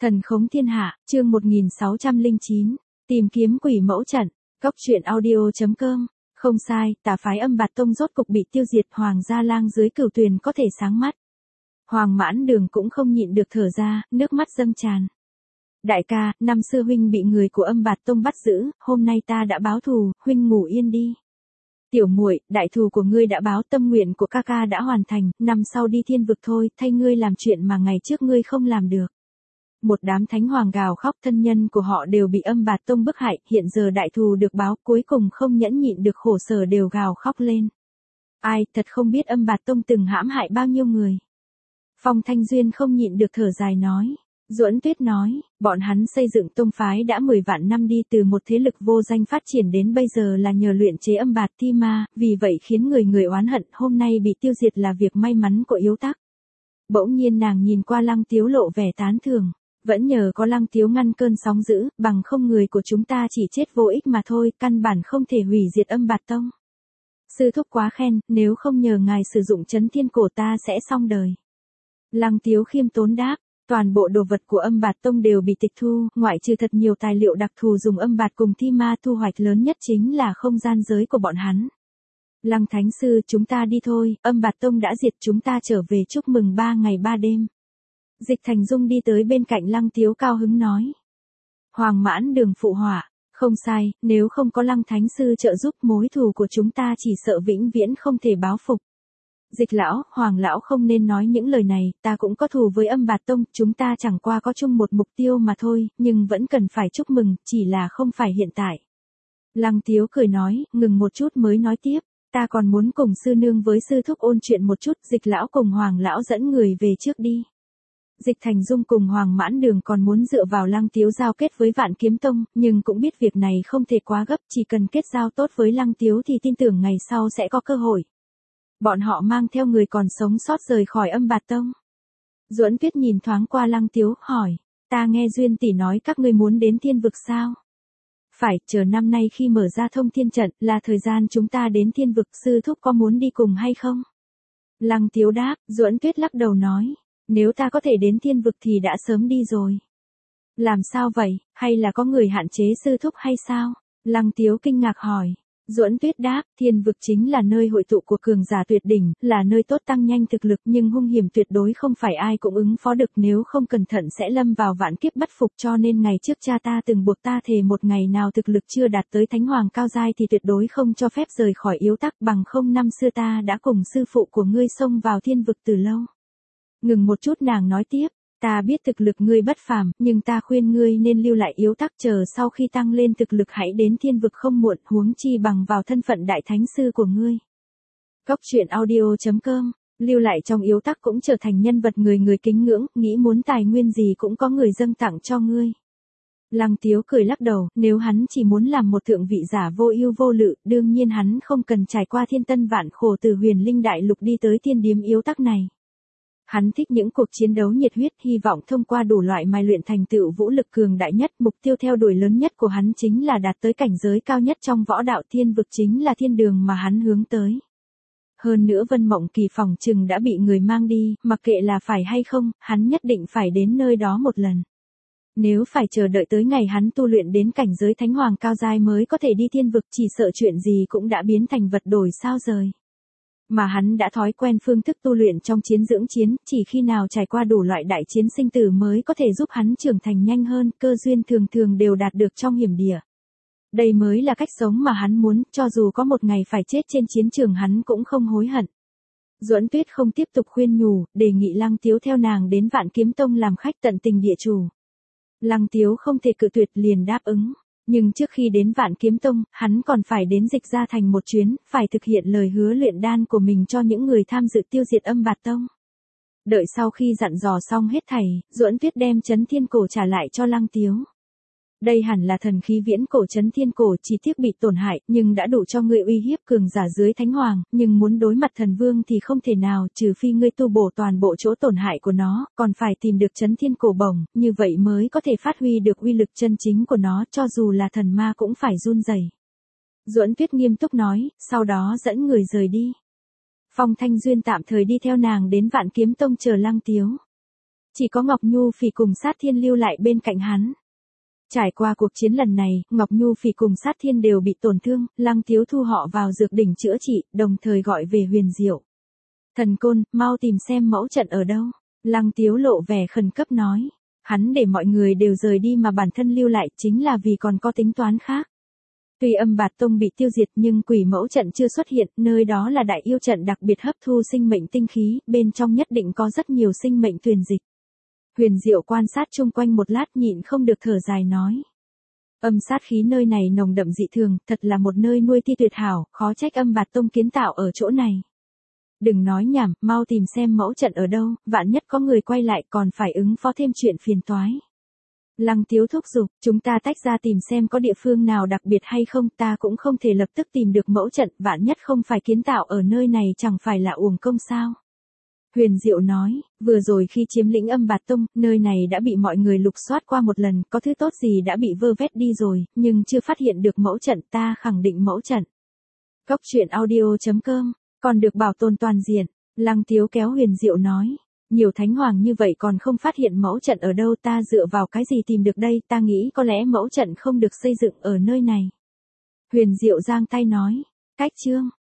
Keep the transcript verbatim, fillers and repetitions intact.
Thần khống thiên hạ, chương một nghìn sáu trăm lẻ chín, tìm kiếm quỷ mẫu trận, Cốc truyện audio chấm com. Không sai, tà phái Âm Bạt Tông rốt cục bị tiêu diệt, Hoàng Gia Lang dưới cửu tuyền có thể sáng mắt. Hoàng Mãn Đường cũng không nhịn được thở ra, nước mắt dâng tràn. Đại ca, năm xưa huynh bị người của Âm Bạt Tông bắt giữ, hôm nay ta đã báo thù, huynh ngủ yên đi. Tiểu muội, đại thù của ngươi đã báo, tâm nguyện của ca ca đã hoàn thành, năm sau đi thiên vực thôi, thay ngươi làm chuyện mà ngày trước ngươi không làm được. Một đám thánh hoàng gào khóc, thân nhân của họ đều bị Âm Bạt Tông bức hại, hiện giờ đại thù được báo, cuối cùng không nhẫn nhịn được khổ sở đều gào khóc lên. Ai, thật không biết Âm Bạt Tông từng hãm hại bao nhiêu người. Phong Thanh Duyên không nhịn được thở dài nói. Duẫn Tuyết nói, bọn hắn xây dựng tông phái đã mười vạn năm đi, từ một thế lực vô danh phát triển đến bây giờ là nhờ luyện chế âm bạt thi ma, vì vậy khiến người người oán hận, hôm nay bị tiêu diệt là việc may mắn của Yếu Tắc. Bỗng nhiên nàng nhìn qua Lăng Tiếu lộ vẻ tán thưởng, vẫn nhờ có Lăng Tiếu ngăn cơn sóng dữ, bằng không người của chúng ta chỉ chết vô ích mà thôi, căn bản không thể hủy diệt Âm Bạt Tông. Sư thúc quá khen, nếu không nhờ ngài sử dụng chấn thiên cổ ta sẽ xong đời. Lăng Tiếu khiêm tốn đáp. Toàn bộ đồ vật của Âm Bạt Tông đều bị tịch thu, ngoại trừ thật nhiều tài liệu đặc thù dùng âm bạt cùng thi ma, thu hoạch lớn nhất chính là không gian giới của bọn hắn. Lăng Thánh Sư, chúng ta đi thôi, Âm Bạt Tông đã diệt, chúng ta trở về chúc mừng ba ngày ba đêm. Dịch Thành Dung đi tới bên cạnh Lăng Tiếu cao hứng nói. Hoàng Mãn Đường phụ họa, không sai, nếu không có Lăng Thánh Sư trợ giúp, mối thù của chúng ta chỉ sợ vĩnh viễn không thể báo phục. Dịch lão, Hoàng lão không nên nói những lời này, ta cũng có thù với Âm Bạt Tông, chúng ta chẳng qua có chung một mục tiêu mà thôi, nhưng vẫn cần phải chúc mừng, chỉ là không phải hiện tại. Lăng Tiếu cười nói, ngừng một chút mới nói tiếp, ta còn muốn cùng sư nương với sư thúc ôn chuyện một chút, Dịch lão cùng Hoàng lão dẫn người về trước đi. Dịch Thành Dung cùng Hoàng Mãn Đường còn muốn dựa vào Lăng Tiếu giao kết với Vạn Kiếm Tông, nhưng cũng biết việc này không thể quá gấp, chỉ cần kết giao tốt với Lăng Tiếu thì tin tưởng ngày sau sẽ có cơ hội. Bọn họ mang theo người còn sống sót rời khỏi Âm Bạt Tông. Duẫn Tuyết nhìn thoáng qua Lăng Tiếu, hỏi, ta nghe Duyên tỷ nói các ngươi muốn đến thiên vực sao? Phải, chờ năm nay khi mở ra thông thiên trận, là thời gian chúng ta đến thiên vực, sư thúc có muốn đi cùng hay không? Lăng Tiếu đáp, Duẫn Tuyết lắc đầu nói, nếu ta có thể đến thiên vực thì đã sớm đi rồi. Làm sao vậy, hay là có người hạn chế sư thúc hay sao? Lăng Tiếu kinh ngạc hỏi. Duẫn Tuyết đáp, thiên vực chính là nơi hội tụ của cường giả tuyệt đỉnh, là nơi tốt tăng nhanh thực lực, nhưng hung hiểm tuyệt đối không phải ai cũng ứng phó được, nếu không cẩn thận sẽ lâm vào vạn kiếp bất phục, cho nên ngày trước cha ta từng buộc ta thề một ngày nào thực lực chưa đạt tới thánh hoàng cao giai thì tuyệt đối không cho phép rời khỏi Yếu Tắc, bằng không năm xưa ta đã cùng sư phụ của ngươi xông vào thiên vực từ lâu. Ngừng một chút nàng nói tiếp. Ta biết thực lực ngươi bất phàm, nhưng ta khuyên ngươi nên lưu lại Yếu Tắc, chờ sau khi tăng lên thực lực hãy đến thiên vực không muộn, huống chi bằng vào thân phận đại thánh sư của ngươi. Cốc truyện audio chấm com, lưu lại trong Yếu Tắc cũng trở thành nhân vật người người kính ngưỡng, nghĩ muốn tài nguyên gì cũng có người dâng tặng cho ngươi. Lăng Tiếu cười lắc đầu, nếu hắn chỉ muốn làm một thượng vị giả vô ưu vô lự, đương nhiên hắn không cần trải qua thiên tân vạn khổ từ Huyền Linh Đại Lục đi tới thiên điếm Yếu Tắc này. Hắn thích những cuộc chiến đấu nhiệt huyết, hy vọng thông qua đủ loại mài luyện thành tựu vũ lực cường đại nhất, mục tiêu theo đuổi lớn nhất của hắn chính là đạt tới cảnh giới cao nhất trong võ đạo, thiên vực chính là thiên đường mà hắn hướng tới. Hơn nữa Vân Mộng Kỳ phòng chừng đã bị người mang đi, mặc kệ là phải hay không, hắn nhất định phải đến nơi đó một lần. Nếu phải chờ đợi tới ngày hắn tu luyện đến cảnh giới thánh hoàng cao giai mới có thể đi thiên vực, chỉ sợ chuyện gì cũng đã biến thành vật đổi sao rời. Mà hắn đã thói quen phương thức tu luyện trong chiến dưỡng chiến, chỉ khi nào trải qua đủ loại đại chiến sinh tử mới có thể giúp hắn trưởng thành nhanh hơn, cơ duyên thường thường đều đạt được trong hiểm địa. Đây mới là cách sống mà hắn muốn, cho dù có một ngày phải chết trên chiến trường hắn cũng không hối hận. Duẫn Tuyết không tiếp tục khuyên nhủ, đề nghị Lăng Tiếu theo nàng đến Vạn Kiếm Tông làm khách tận tình địa chủ. Lăng Tiếu không thể cự tuyệt liền đáp ứng. Nhưng trước khi đến Vạn Kiếm Tông, hắn còn phải đến Dịch Gia Thành một chuyến, phải thực hiện lời hứa luyện đan của mình cho những người tham dự tiêu diệt Âm Bạt Tông. Đợi sau khi dặn dò xong hết thảy, Duẫn Tuyết đem chấn thiên cổ trả lại cho Lăng Tiếu. Đây hẳn là thần khí viễn cổ chấn thiên cổ, chỉ tiếc bị tổn hại, nhưng đã đủ cho ngươi uy hiếp cường giả dưới thánh hoàng, nhưng muốn đối mặt thần vương thì không thể nào, trừ phi ngươi tu bổ toàn bộ chỗ tổn hại của nó, còn phải tìm được chấn thiên cổ bổng, như vậy mới có thể phát huy được uy lực chân chính của nó, cho dù là thần ma cũng phải run rẩy. Duẫn Tuyết nghiêm túc nói, sau đó dẫn người rời đi. Phong Thanh Duyên tạm thời đi theo nàng đến Vạn Kiếm Tông chờ Lăng Tiếu. Chỉ có Ngọc Nhu Phỉ cùng Sát Thiên lưu lại bên cạnh hắn. Trải qua cuộc chiến lần này, Ngọc Nhu Phỉ cùng Sát Thiên đều bị tổn thương, Lăng Tiếu thu họ vào dược đỉnh chữa trị, đồng thời gọi về Huyền Diệu. Thần Côn, mau tìm xem mẫu trận ở đâu. Lăng Tiếu lộ vẻ khẩn cấp nói. Hắn để mọi người đều rời đi mà bản thân lưu lại chính là vì còn có tính toán khác. Tuy Âm Bạt Tông bị tiêu diệt nhưng quỷ mẫu trận chưa xuất hiện, nơi đó là đại yêu trận đặc biệt hấp thu sinh mệnh tinh khí, bên trong nhất định có rất nhiều sinh mệnh tuyền dịch. Huyền Diệu quan sát chung quanh một lát nhịn không được thở dài nói. Âm sát khí nơi này nồng đậm dị thường, thật là một nơi nuôi ti tuyệt hảo, khó trách Âm Bạt Tông kiến tạo ở chỗ này. Đừng nói nhảm, mau tìm xem mẫu trận ở đâu, vạn nhất có người quay lại còn phải ứng phó thêm chuyện phiền toái. Lăng Tiếu thúc giục, chúng ta tách ra tìm xem có địa phương nào đặc biệt hay không, ta cũng không thể lập tức tìm được mẫu trận, vạn nhất không phải kiến tạo ở nơi này chẳng phải là uổng công sao. Huyền Diệu nói, vừa rồi khi chiếm lĩnh Âm Bạt Tông, nơi này đã bị mọi người lục soát qua một lần, có thứ tốt gì đã bị vơ vét đi rồi, nhưng chưa phát hiện được mẫu trận, ta khẳng định mẫu trận. Cốc truyện audio chấm com, còn được bảo tồn toàn diện. Lăng Tiếu kéo Huyền Diệu nói, nhiều thánh hoàng như vậy còn không phát hiện mẫu trận ở đâu, ta dựa vào cái gì tìm được đây, ta nghĩ có lẽ mẫu trận không được xây dựng ở nơi này. Huyền Diệu giang tay nói, cách chương.